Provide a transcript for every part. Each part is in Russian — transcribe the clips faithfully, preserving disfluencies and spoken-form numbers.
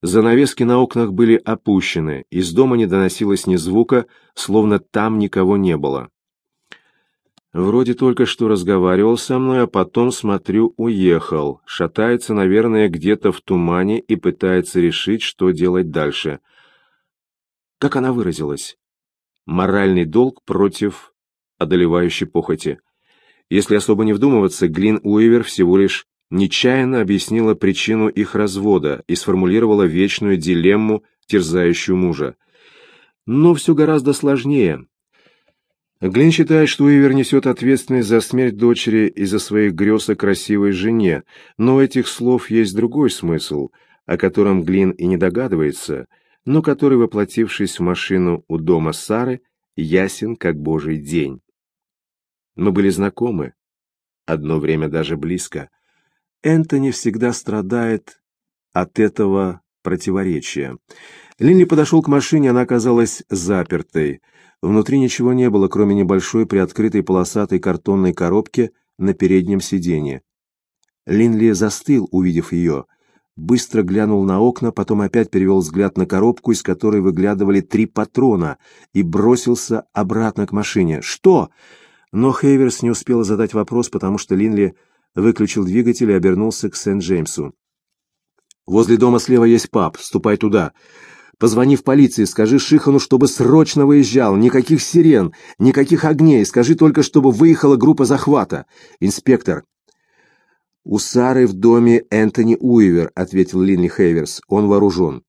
Занавески на окнах были опущены, из дома не доносилось ни звука, словно там никого не было. Вроде только что разговаривал со мной, а потом, смотрю, уехал. Шатается, наверное, где-то в тумане и пытается решить, что делать дальше. Как она выразилась? Моральный долг против одолевающей похоти. Если особо не вдумываться, Глин Уивер всего лишь нечаянно объяснила причину их развода и сформулировала вечную дилемму, терзающую мужа. Но все гораздо сложнее. Глин считает, что Уивер несет ответственность за смерть дочери и за своих грез о красивой жене, но у этих слов есть другой смысл, о котором Глин и не догадывается, но который, воплотившись в машину у дома Сары, ясен как божий день. Мы были знакомы, одно время даже близко. Энтони всегда страдает от этого противоречия. Линли подошел к машине, она оказалась запертой. Внутри ничего не было, кроме небольшой приоткрытой полосатой картонной коробки на переднем сиденье. Линли застыл, увидев ее. Быстро глянул на окна, потом опять перевел взгляд на коробку, из которой выглядывали три патрона, и бросился обратно к машине. «Что?» Но Хейверс не успела задать вопрос, потому что Линли выключил двигатель и обернулся к Сент-Джеймсу. «Возле дома слева есть паб, ступай туда. Позвони в полицию, скажи Шихану, чтобы срочно выезжал, никаких сирен, никаких огней, скажи только, чтобы выехала группа захвата. Инспектор». «У Сары в доме Энтони Уивер», — ответил Линли Хейверс, — «он вооружен».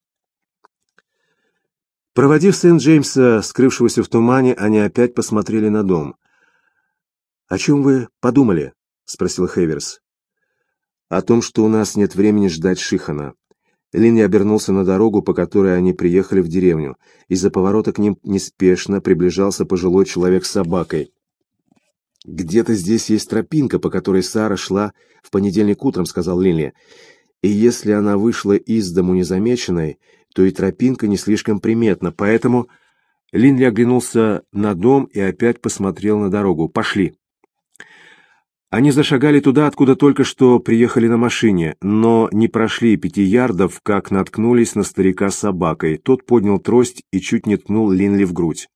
Проводив Сент-Джеймса, скрывшегося в тумане, они опять посмотрели на дом. «О чем вы подумали?» — спросил Хейверс. «О том, что у нас нет времени ждать Шихана». Линли обернулся на дорогу, по которой они приехали в деревню. Из-за поворота к ним неспешно приближался пожилой человек с собакой. «Где-то здесь есть тропинка, по которой Сара шла в понедельник утром», — сказал Линли. «И если она вышла из дому незамеченной, то и тропинка не слишком приметна, поэтому...» Линли оглянулся на дом и опять посмотрел на дорогу. «Пошли». Они зашагали туда, откуда только что приехали на машине, но не прошли пяти ярдов, как наткнулись на старика с собакой. Тот поднял трость и чуть не ткнул Линли в грудь.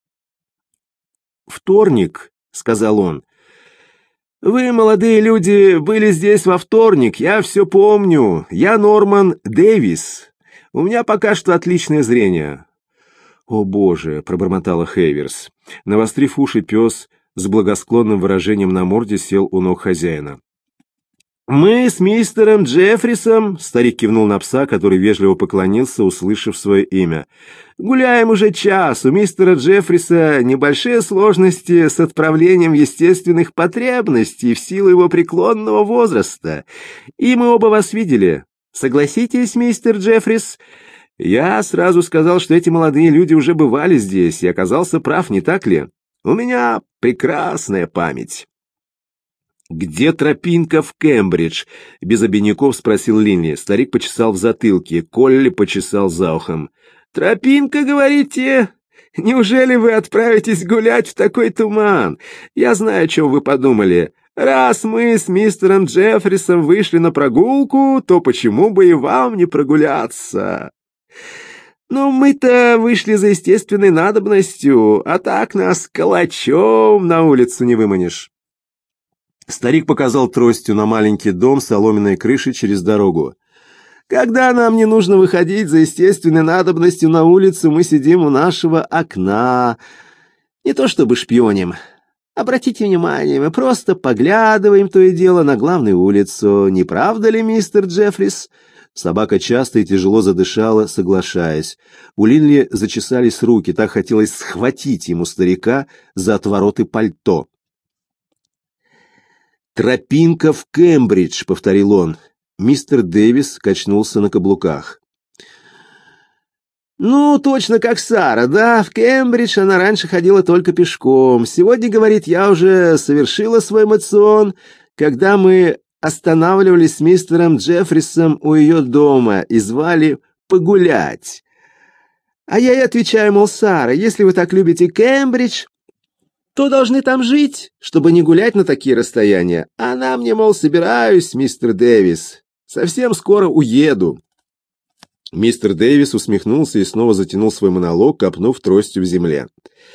«Вторник», — сказал он. «Вы, молодые люди, были здесь во вторник, я все помню. Я Норман Дэвис. У меня пока что отличное зрение». «О, Боже!» — пробормотала Хейверс. Навострив уши, пес с благосклонным выражением на морде сел у ног хозяина. «Мы с мистером Джеффрисом», — старик кивнул на пса, который вежливо поклонился, услышав свое имя, — «гуляем уже час. У мистера Джеффриса небольшие сложности с отправлением естественных потребностей в силу его преклонного возраста. И мы оба вас видели. Согласитесь, мистер Джеффрис? Я сразу сказал, что эти молодые люди уже бывали здесь, и оказался прав, не так ли? У меня прекрасная память». «Где тропинка в Кембридж?» — без обиняков спросил Линли. Старик почесал в затылке, Колли почесал за ухом. «Тропинка, говорите? Неужели вы отправитесь гулять в такой туман? Я знаю, о чем вы подумали. Раз мы с мистером Джеффрисом вышли на прогулку, то почему бы и вам не прогуляться? Ну, мы-то вышли за естественной надобностью, а так нас калачом на улицу не выманишь». Старик показал тростью на маленький дом с соломенной крышей через дорогу. «Когда нам не нужно выходить за естественной надобностью на улицу, мы сидим у нашего окна. Не то чтобы шпионим. Обратите внимание, мы просто поглядываем то и дело на главную улицу. Не правда ли, мистер Джеффрис?» Собака часто и тяжело задышала, соглашаясь. У Линли зачесались руки, так хотелось схватить ему старика за отвороты пальто. «Тропинка в Кембридж», — повторил он. Мистер Дэвис качнулся на каблуках. «Ну, точно как Сара, да? В Кембридж она раньше ходила только пешком. Сегодня, говорит, я уже совершила свой мацион, когда мы останавливались с мистером Джеффрисом у ее дома и звали погулять. А я ей отвечаю, мол, Сара, если вы так любите Кембридж, то должны там жить, чтобы не гулять на такие расстояния. Она мне, мол, собираюсь, мистер Дэвис, совсем скоро уеду». Мистер Дэвис усмехнулся и снова затянул свой монолог, копнув тростью в земле.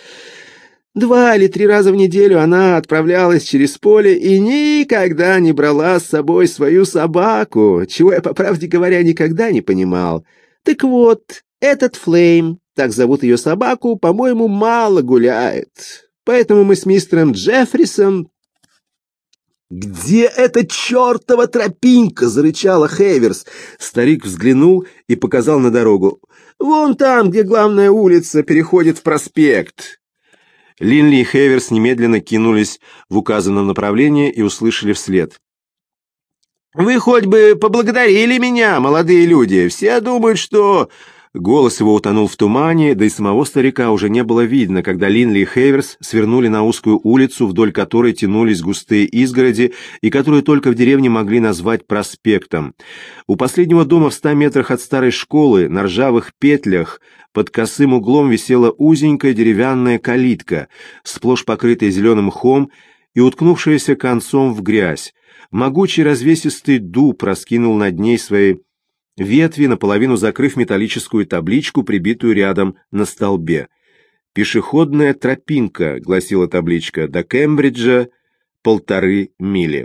Два или три раза в неделю она отправлялась через поле и никогда не брала с собой свою собаку, чего я, по правде говоря, никогда не понимал. Так вот, этот Флейм, так зовут ее собаку, по-моему, мало гуляет. Поэтому мы с мистером Джеффрисом... «Где эта чертова тропинка?» — зарычала Хейверс. Старик взглянул и показал на дорогу. «Вон там, где главная улица переходит в проспект». Линли и Хейверс немедленно кинулись в указанном направлении и услышали вслед: «Вы хоть бы поблагодарили меня, молодые люди. Все думают, что...» Голос его утонул в тумане, да и самого старика уже не было видно, когда Линли и Хейверс свернули на узкую улицу, вдоль которой тянулись густые изгороди и которую только в деревне могли назвать проспектом. У последнего дома в ста метрах от старой школы на ржавых петлях под косым углом висела узенькая деревянная калитка, сплошь покрытая зеленым мхом и уткнувшаяся концом в грязь. Могучий развесистый дуб раскинул над ней свои ветви, наполовину закрыв металлическую табличку, прибитую рядом на столбе. «Пешеходная тропинка», — гласила табличка, — «до Кембриджа полторы мили».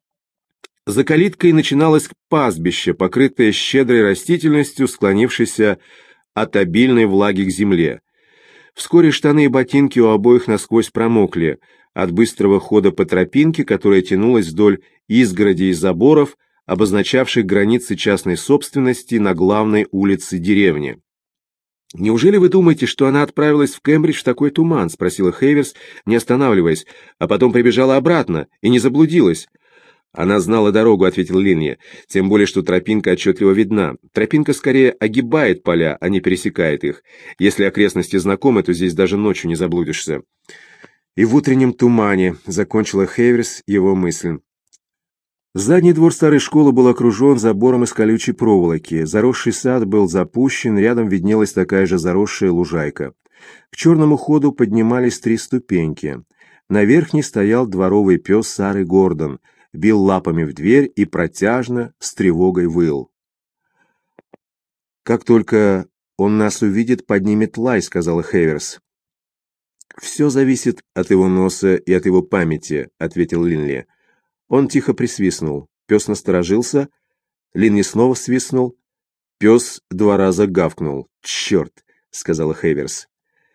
За калиткой начиналось пастбище, покрытое щедрой растительностью, склонившейся от обильной влаги к земле. Вскоре штаны и ботинки у обоих насквозь промокли от быстрого хода по тропинке, которая тянулась вдоль изгородей и заборов, обозначавших границы частной собственности на главной улице деревни. «Неужели вы думаете, что она отправилась в Кембридж в такой туман?» — спросила Хейверс, не останавливаясь, а потом прибежала обратно и не заблудилась. «Она знала дорогу», — ответил Линли, — «тем более, что тропинка отчетливо видна. Тропинка скорее огибает поля, а не пересекает их. Если окрестности знакомы, то здесь даже ночью не заблудишься». «И в утреннем тумане», — закончила Хейверс его мысль. Задний двор старой школы был окружен забором из колючей проволоки. Заросший сад был запущен, рядом виднелась такая же заросшая лужайка. К черному ходу поднимались три ступеньки. На верхней стоял дворовый пес Сары Гордон, бил лапами в дверь и протяжно, с тревогой выл. «Как только он нас увидит, поднимет лай», — сказала Хейверс. «Все зависит от его носа и от его памяти», — ответил Линли. Он тихо присвистнул. Пес насторожился. Линли снова свистнул. Пес два раза гавкнул. «Черт!» — сказала Хейверс.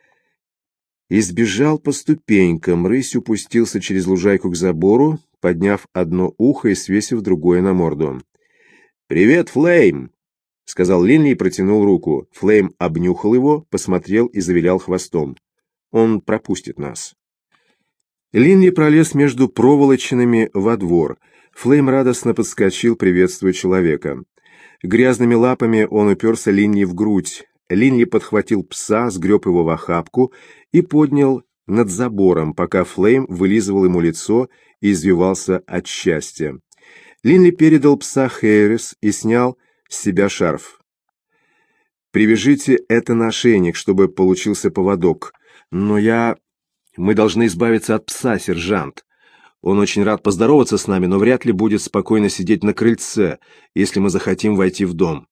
И сбежал по ступенькам, рысью пустился через лужайку к забору, подняв одно ухо и свесив другое на морду. «Привет, Флейм!» — сказал Линли и протянул руку. Флейм обнюхал его, посмотрел и завилял хвостом. «Он пропустит нас». Линли пролез между проволочными во двор. Флейм радостно подскочил, приветствуя человека. Грязными лапами он уперся Линли в грудь. Линли подхватил пса, сгреб его в охапку и поднял над забором, пока Флейм вылизывал ему лицо и извивался от счастья. Линли передал пса Хейверс и снял с себя шарф. «Привяжите это на ошейник, чтобы получился поводок. Но я... Мы должны избавиться от пса, сержант. Он очень рад поздороваться с нами, но вряд ли будет спокойно сидеть на крыльце, если мы захотим войти в дом».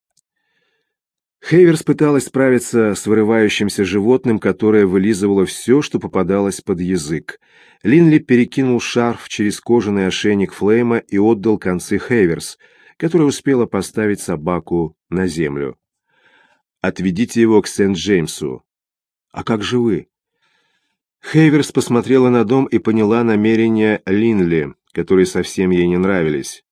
Хейверс пыталась справиться с вырывающимся животным, которое вылизывало все, что попадалось под язык. Линли перекинул шарф через кожаный ошейник Флейма и отдал концы Хейверс, которая успела поставить собаку на землю. «Отведите его к Сент-Джеймсу». «А как же вы?» Хейверс посмотрела на дом и поняла намерения Линли, которые совсем ей не нравились.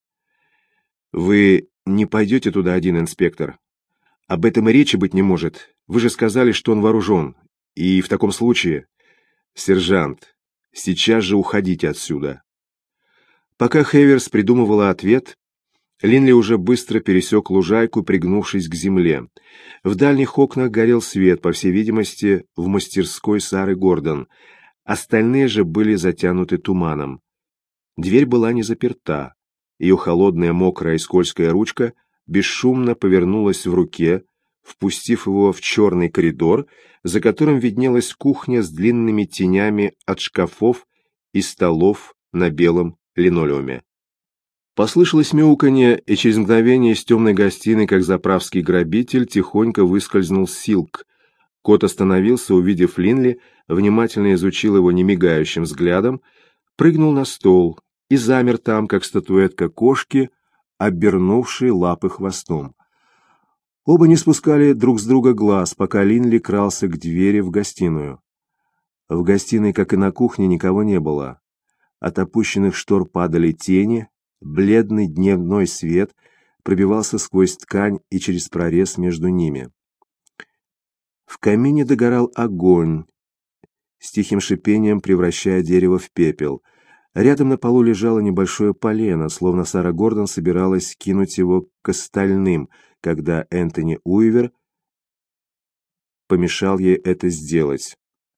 «Вы не пойдете туда один, инспектор? Об этом и речи быть не может. Вы же сказали, что он вооружен. И в таком случае... Сержант, сейчас же уходите отсюда». Пока Хейверс придумывала ответ, Линли уже быстро пересек лужайку, пригнувшись к земле. В дальних окнах горел свет, по всей видимости, в мастерской Сары Гордон. Остальные же были затянуты туманом. Дверь была не заперта. Ее холодная, мокрая и скользкая ручка бесшумно повернулась в руке, впустив его в черный коридор, за которым виднелась кухня с длинными тенями от шкафов и столов на белом линолеуме. Послышалось мяуканье, и через мгновение из темной гостиной, как заправский грабитель, тихонько выскользнул Силк. Кот остановился, увидев Линли, внимательно изучил его немигающим взглядом, прыгнул на стол и замер там, как статуэтка кошки, обернувшей лапы хвостом. Оба не спускали друг с друга глаз, пока Линли крался к двери в гостиную. В гостиной, как и на кухне, никого не было. От опущенных штор падали тени, бледный дневной свет пробивался сквозь ткань и через прорез между ними. В камине догорал огонь, с тихим шипением превращая дерево в пепел. Рядом на полу лежало небольшое полено, словно Сара Гордон собиралась кинуть его к остальным, когда Энтони Уивер помешал ей это сделать.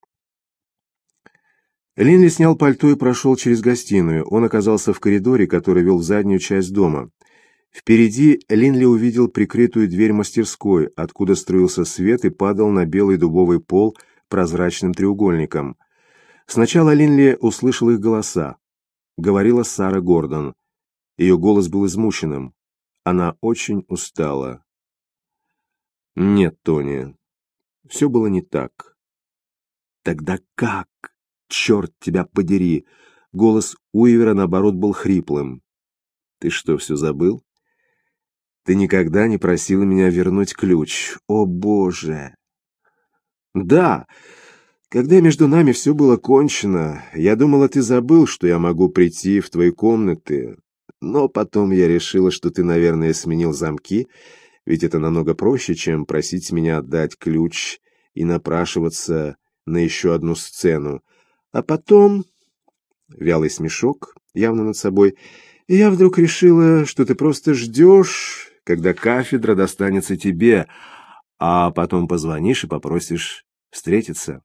Линли снял пальто и прошел через гостиную. Он оказался в коридоре, который вел в заднюю часть дома. Впереди Линли увидел прикрытую дверь мастерской, откуда струился свет и падал на белый дубовый пол прозрачным треугольником. Сначала Линли услышал их голоса. Говорила Сара Гордон. Ее голос был измученным. Она очень устала. Нет, Тони, все было не так. Тогда как? Черт тебя подери! Голос Уивера, наоборот, был хриплым. Ты что, все забыл? Ты никогда не просила меня вернуть ключ. О, Боже! Да, когда между нами все было кончено, я думала, ты забыл, что я могу прийти в твои комнаты. Но потом я решила, что ты, наверное, сменил замки, ведь это намного проще, чем просить меня отдать ключ и напрашиваться на еще одну сцену. А потом... Вялый смешок, явно над собой. И я вдруг решила, что ты просто ждешь, когда кафедра достанется тебе, а потом позвонишь и попросишь встретиться.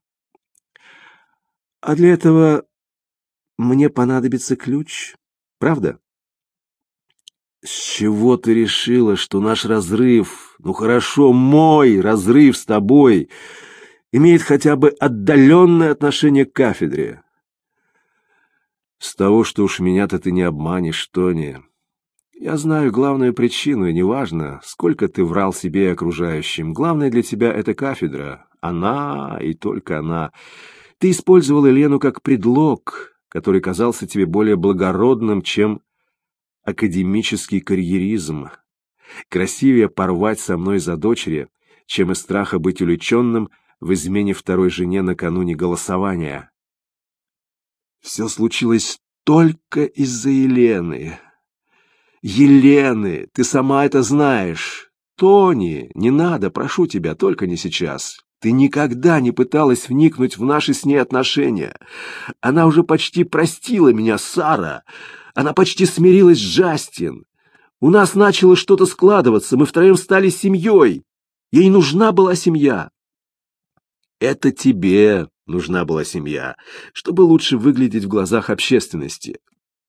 А для этого мне понадобится ключ, правда? С чего ты решила, что наш разрыв, ну хорошо, мой разрыв с тобой, имеет хотя бы отдаленное отношение к кафедре? С того, что уж меня-то ты не обманешь, Тони. Я знаю главную причину, и неважно, сколько ты врал себе и окружающим. Главное для тебя — это кафедра. Она и только она. Ты использовал Елену как предлог, который казался тебе более благородным, чем академический карьеризм. Красивее порвать со мной за дочери, чем из страха быть увлеченным в измене второй жене накануне голосования. Все случилось только из-за Елены. Елены, ты сама это знаешь. Тони, не надо, прошу тебя, только не сейчас. Ты никогда не пыталась вникнуть в наши с ней отношения. Она уже почти простила меня, Сара. Она почти смирилась с Джастин. У нас начало что-то складываться, мы втроем стали семьей. Ей нужна была семья. Это тебе нужна была семья, чтобы лучше выглядеть в глазах общественности.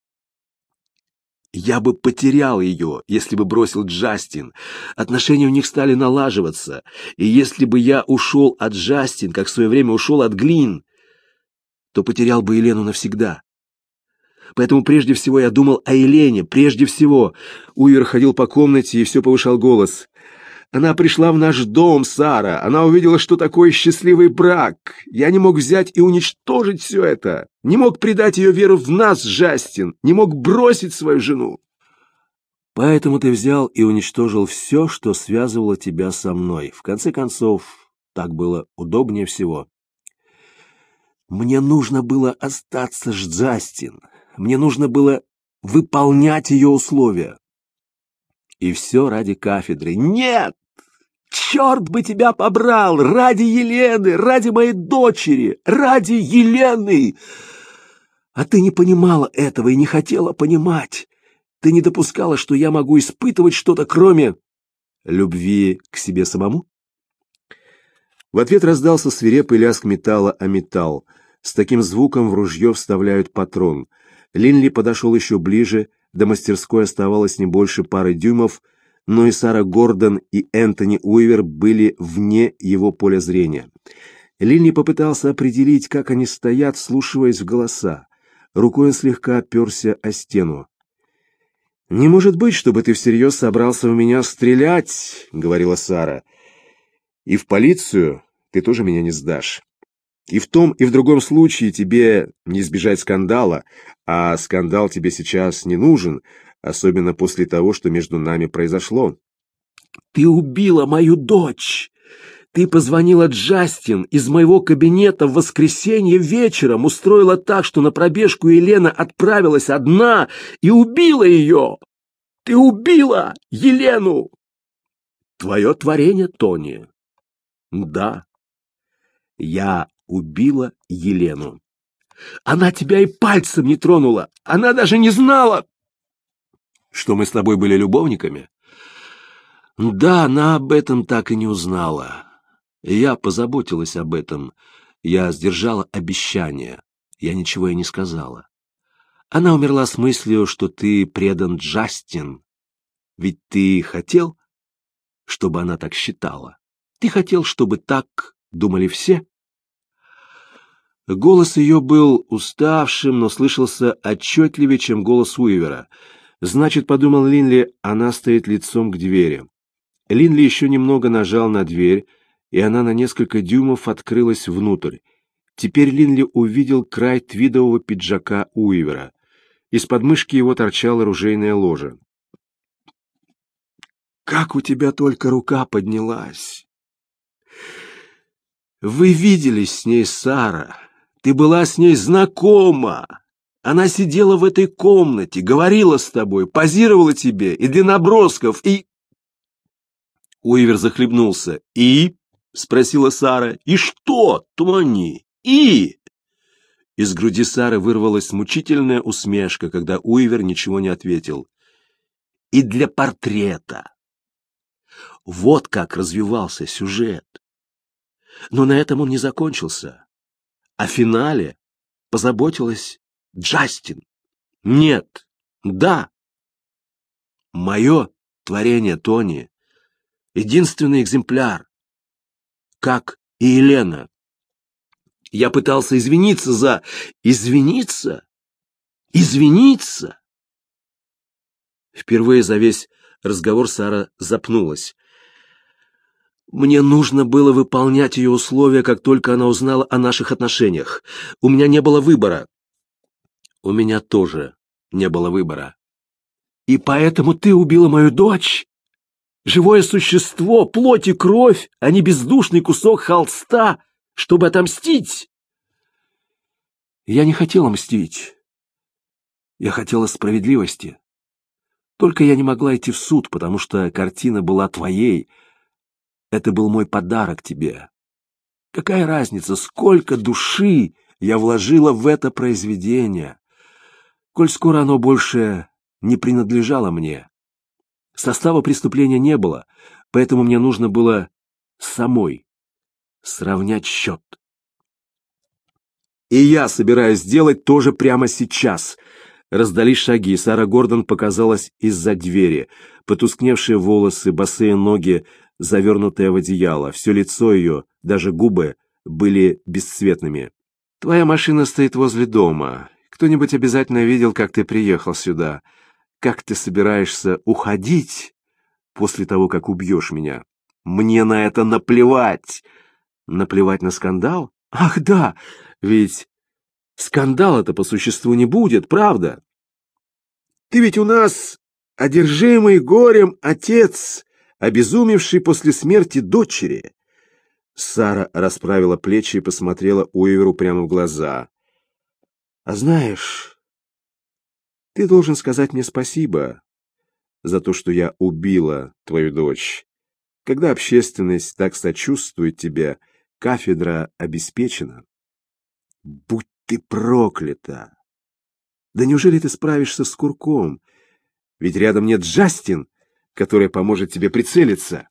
Я бы потерял ее, если бы бросил Джастин. Отношения у них стали налаживаться. И если бы я ушел от Джастин, как в свое время ушел от Глин, то потерял бы Елену навсегда. Поэтому прежде всего я думал о Елене, прежде всего. Уивер ходил по комнате и все повышал голос. Она пришла в наш дом, Сара. Она увидела, что такое счастливый брак. Я не мог взять и уничтожить все это. Не мог предать ее веру в нас, Джастин. Не мог бросить свою жену. Поэтому ты взял и уничтожил все, что связывало тебя со мной. В конце концов, так было удобнее всего. Мне нужно было остаться с Джастин. Мне нужно было выполнять ее условия. И все ради кафедры. Нет! Черт бы тебя побрал! Ради Елены, ради моей дочери, ради Елены! А ты не понимала этого и не хотела понимать. Ты не допускала, что я могу испытывать что-то, кроме любви к себе самому? В ответ раздался свирепый лязг металла о металл. С таким звуком в ружье вставляют патрон. Линли подошел еще ближе. До мастерской оставалось не больше пары дюймов, но и Сара Гордон и Энтони Уивер были вне его поля зрения. Линли попытался определить, как они стоят, вслушиваясь в голоса. Рукой он слегка оперся о стену. «Не может быть, чтобы ты всерьез собрался в меня стрелять», — говорила Сара. «И в полицию ты тоже меня не сдашь. И в том, и в другом случае тебе не избежать скандала, а скандал тебе сейчас не нужен, особенно после того, что между нами произошло». «Ты убила мою дочь! Ты позвонила Джастин из моего кабинета в воскресенье вечером, устроила так, что на пробежку Елена отправилась одна и убила ее! Ты убила Елену!» «Твое творение, Тони». «Да, я убила Елену. Она тебя и пальцем не тронула. Она даже не знала, что мы с тобой были любовниками». «Да, она об этом так и не узнала. Я позаботилась об этом. Я сдержала обещание. Я ничего ей не сказала. Она умерла с мыслью, что ты предан Джастин. Ведь ты хотел, чтобы она так считала? Ты хотел, чтобы так думали все?» Голос ее был уставшим, но слышался отчетливее, чем голос Уивера. Значит, подумал Линли, она стоит лицом к двери. Линли еще немного нажал на дверь, и она на несколько дюймов открылась внутрь. Теперь Линли увидел край твидового пиджака Уивера. Из подмышки его торчала ружейная ложа. «Как у тебя только рука поднялась!» «Вы виделись с ней, Сара. Ты была с ней знакома. Она сидела в этой комнате, говорила с тобой, позировала тебе и для набросков, и...» Уивер захлебнулся. «И?» — спросила Сара. «И что, Тони? И?» Из груди Сары вырвалась мучительная усмешка, когда Уивер ничего не ответил. «И для портрета». Вот как развивался сюжет. Но на этом он не закончился. О финале позаботилась Джастин. Нет, да. Мое творение, Тони. Единственный экземпляр. Как и Елена. Я пытался извиниться за... Извиниться? Извиниться? Впервые за весь разговор Сара запнулась. Мне нужно было выполнять ее условия, как только она узнала о наших отношениях. У меня не было выбора. У меня тоже не было выбора. И поэтому ты убила мою дочь? Живое существо, плоть и кровь, а не бездушный кусок холста, чтобы отомстить? Я не хотела мстить. Я хотела справедливости. Только я не могла идти в суд, потому что картина была твоей. Это был мой подарок тебе. Какая разница, сколько души я вложила в это произведение, коль скоро оно больше не принадлежало мне. Состава преступления не было, поэтому мне нужно было самой сравнять счет. И я собираюсь сделать то же прямо сейчас. Раздались шаги, Сара Гордон показалась из-за двери. Потускневшие волосы, босые ноги, завернутая в одеяло. Все лицо ее, даже губы, были бесцветными. «Твоя машина стоит возле дома. Кто-нибудь обязательно видел, как ты приехал сюда. Как ты собираешься уходить после того, как убьешь меня? Мне на это наплевать!» «Наплевать на скандал? Ах, да! Ведь скандала-то по существу не будет, правда? Ты ведь у нас одержимый горем отец, обезумевший после смерти дочери». Сара расправила плечи и посмотрела Уиверу прямо в глаза. «А знаешь, ты должен сказать мне спасибо за то, что я убила твою дочь. Когда общественность так сочувствует тебе, кафедра обеспечена. Будь ты проклята! Да неужели ты справишься с курком? Ведь рядом нет Джастин, которая поможет тебе прицелиться».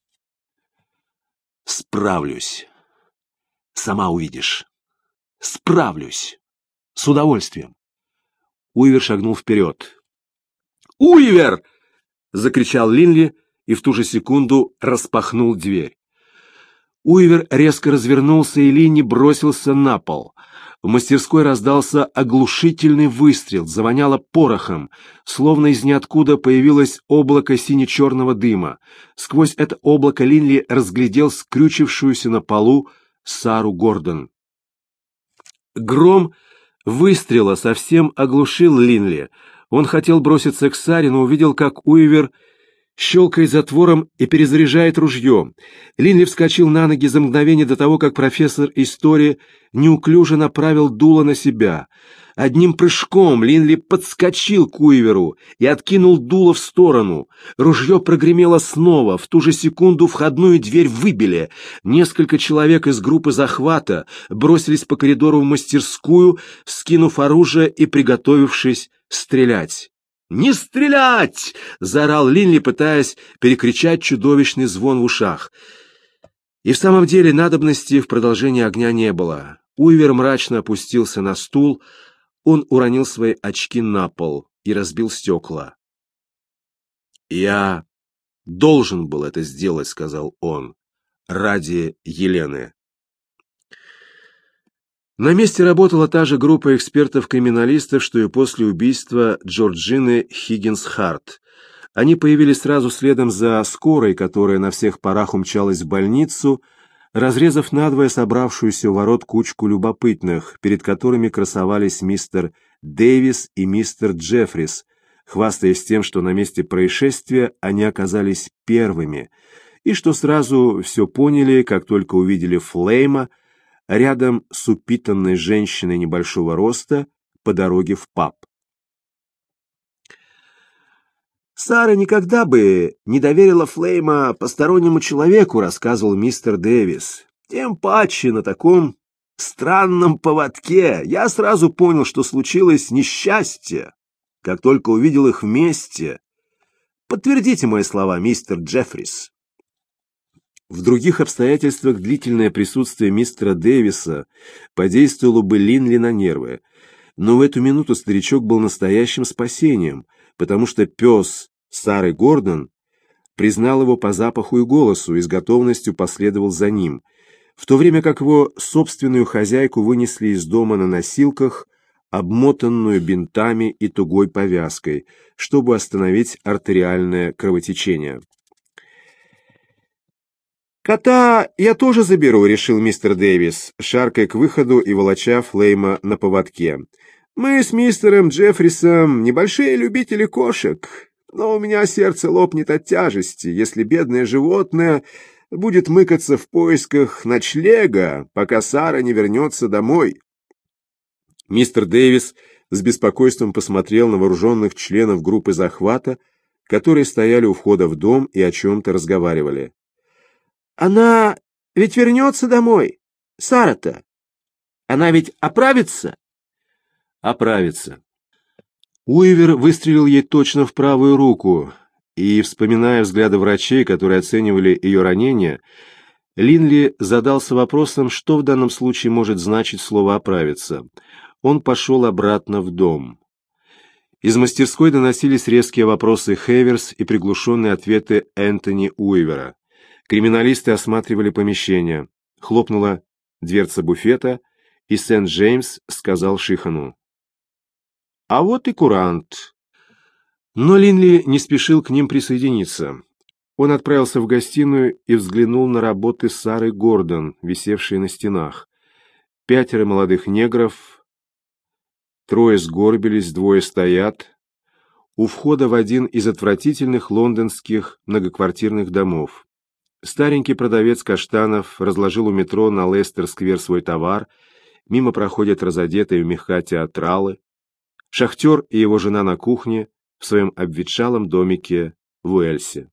«Справлюсь. Сама увидишь. Справлюсь. С удовольствием». Уивер шагнул вперед. «Уивер!» — закричал Линли и в ту же секунду распахнул дверь. Уивер резко развернулся, и Линни бросился на пол. В мастерской раздался оглушительный выстрел, завоняло порохом, словно из ниоткуда появилось облако сине-черного дыма. Сквозь это облако Линли разглядел скрючившуюся на полу Сару Гордон. Гром выстрела совсем оглушил Линли. Он хотел броситься к Саре, но увидел, как Уивер щелкает затвором и перезаряжает ружье. Линли вскочил на ноги за мгновение до того, как профессор истории неуклюже направил дуло на себя. Одним прыжком Линли подскочил к Уиверу и откинул дуло в сторону. Ружье прогремело снова. В ту же секунду входную дверь выбили. Несколько человек из группы захвата бросились по коридору в мастерскую, вскинув оружие и приготовившись стрелять. «Не стрелять!» — заорал Линли, пытаясь перекричать чудовищный звон в ушах. И в самом деле надобности в продолжении огня не было. Уивер мрачно опустился на стул, он уронил свои очки на пол и разбил стекла. «Я должен был это сделать», — сказал он, — «ради Елены». На месте работала та же группа экспертов-криминалистов, что и после убийства Джорджины Хиггинс-Харт. Они появились сразу следом за скорой, которая на всех парах умчалась в больницу, разрезав надвое собравшуюся у ворот кучку любопытных, перед которыми красовались мистер Дэвис и мистер Джеффрис, хвастаясь тем, что на месте происшествия они оказались первыми, и что сразу все поняли, как только увидели Флейма рядом с упитанной женщиной небольшого роста по дороге в паб. «Сара никогда бы не доверила Флейма постороннему человеку», — рассказывал мистер Дэвис. «Тем паче на таком странном поводке. Я сразу понял, что случилось несчастье, как только увидел их вместе. Подтвердите мои слова, мистер Джеффрис». В других обстоятельствах длительное присутствие мистера Дэвиса подействовало бы Линли на нервы, но в эту минуту старичок был настоящим спасением, потому что пес Сары Гордон признал его по запаху и голосу и с готовностью последовал за ним, в то время как его собственную хозяйку вынесли из дома на носилках, обмотанную бинтами и тугой повязкой, чтобы остановить артериальное кровотечение. «Кота я тоже заберу», — решил мистер Дэвис, шаркая к выходу и волоча Флейма на поводке. «Мы с мистером Джеффрисом небольшие любители кошек, но у меня сердце лопнет от тяжести, если бедное животное будет мыкаться в поисках ночлега, пока Сара не вернется домой». Мистер Дэвис с беспокойством посмотрел на вооруженных членов группы захвата, которые стояли у входа в дом и о чем-то разговаривали. «Она ведь вернется домой, Сара-то? Она ведь оправится?» «Оправится». Уивер выстрелил ей точно в правую руку, и, вспоминая взгляды врачей, которые оценивали ее ранение, Линли задался вопросом, что в данном случае может значить слово «оправиться». Он пошел обратно в дом. Из мастерской доносились резкие вопросы Хеверс и приглушенные ответы Энтони Уивера. Криминалисты осматривали помещение. Хлопнула дверца буфета, и Сент-Джеймс сказал Шихану: «А вот и курант». Но Линли не спешил к ним присоединиться. Он отправился в гостиную и взглянул на работы Сары Гордон, висевшие на стенах. Пятеро молодых негров, трое сгорбились, двое стоят. У входа в один из отвратительных лондонских многоквартирных домов. Старенький продавец каштанов разложил у метро на Лестер-сквер свой товар, мимо проходят разодетые в меха театралы. Шахтер и его жена на кухне в своем обветшалом домике в Уэльсе.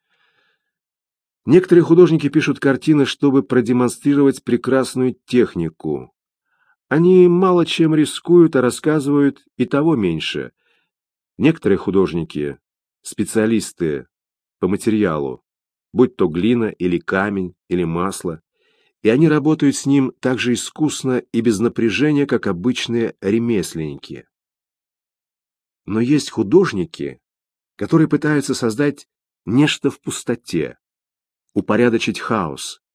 Некоторые художники пишут картины, чтобы продемонстрировать прекрасную технику. Они мало чем рискуют, а рассказывают и того меньше. Некоторые художники – специалисты по материалу, будь то глина или камень или масло, и они работают с ним так же искусно и без напряжения, как обычные ремесленники. Но есть художники, которые пытаются создать нечто в пустоте, упорядочить хаос,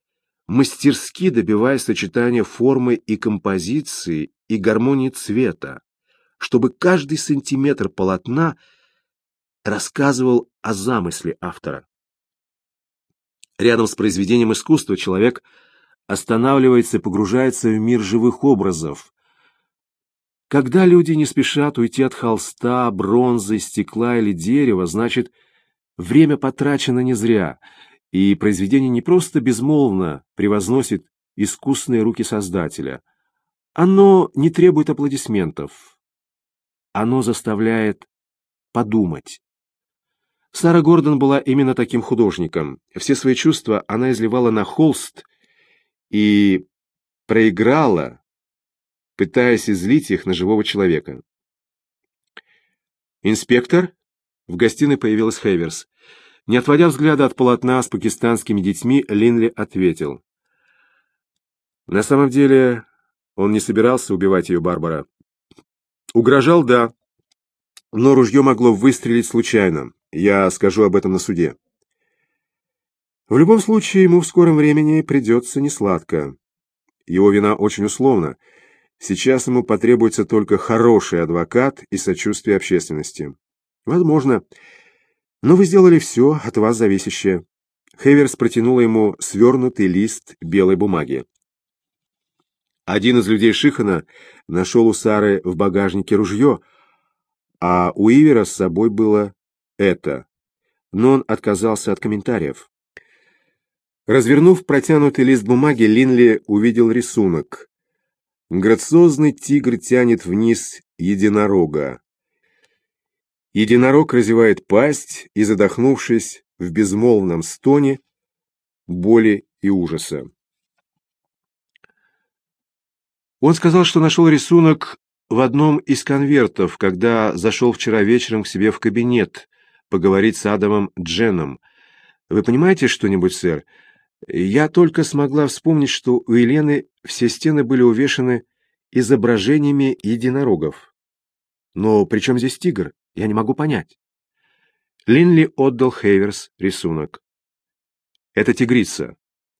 мастерски добиваясь сочетания формы и композиции и гармонии цвета, чтобы каждый сантиметр полотна рассказывал о замысле автора. Рядом с произведением искусства человек останавливается и погружается в мир живых образов. Когда люди не спешат уйти от холста, бронзы, стекла или дерева, значит, время потрачено не зря, и произведение не просто безмолвно превозносит искусные руки создателя. Оно не требует аплодисментов. Оно заставляет подумать. Сара Гордон была именно таким художником. Все свои чувства она изливала на холст и проиграла, пытаясь излить их на живого человека. «Инспектор?» В гостиной появилась Хейверс. Не отводя взгляда от полотна с пакистанскими детьми, Линли ответил. На самом деле он не собирался убивать ее, Барбара. Угрожал, да, но ружье могло выстрелить случайно. Я скажу об этом на суде. В любом случае, ему в скором времени придется несладко. Его вина очень условна. Сейчас ему потребуется только хороший адвокат и сочувствие общественности. Возможно. Но вы сделали все от вас зависящее. Хейверс протянула ему свернутый лист белой бумаги. Один из людей Шихана нашел у Сары в багажнике ружье, а у Ивера с собой было это. Но он отказался от комментариев. Развернув протянутый лист бумаги, Линли увидел рисунок. Грациозный тигр тянет вниз единорога. Единорог разевает пасть и, задохнувшись в безмолвном стоне боли и ужаса. Он сказал, что нашел рисунок в одном из конвертов, когда зашел вчера вечером к себе в кабинет поговорить с Адамом Дженом. Вы понимаете что-нибудь, сэр? Я только смогла вспомнить, что у Елены все стены были увешаны изображениями единорогов. Но при чем здесь тигр? Я не могу понять. Линли отдал Хейверс рисунок. Это тигрица.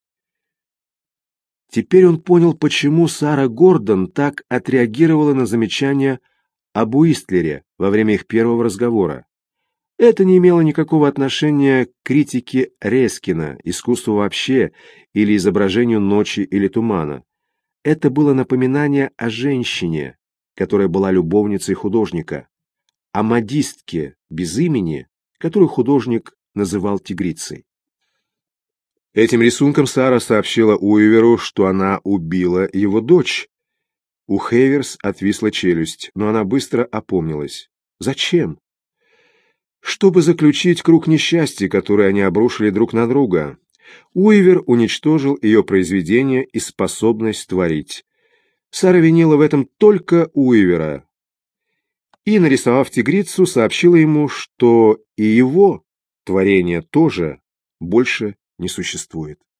Теперь он понял, почему Сара Гордон так отреагировала на замечание об Уистлере во время их первого разговора. Это не имело никакого отношения к критике Рескина, искусству вообще, или изображению ночи или тумана. Это было напоминание о женщине, которая была любовницей художника, о модистке без имени, которую художник называл тигрицей. Этим рисунком Сара сообщила Уиверу, что она убила его дочь. У Хейверс отвисла челюсть, но она быстро опомнилась. Зачем? Чтобы заключить круг несчастья, который они обрушили друг на друга. Уивер уничтожил ее произведение и способность творить. Сара винила в этом только Уивера. И, нарисовав тигрицу, сообщила ему, что и его творение тоже больше не существует.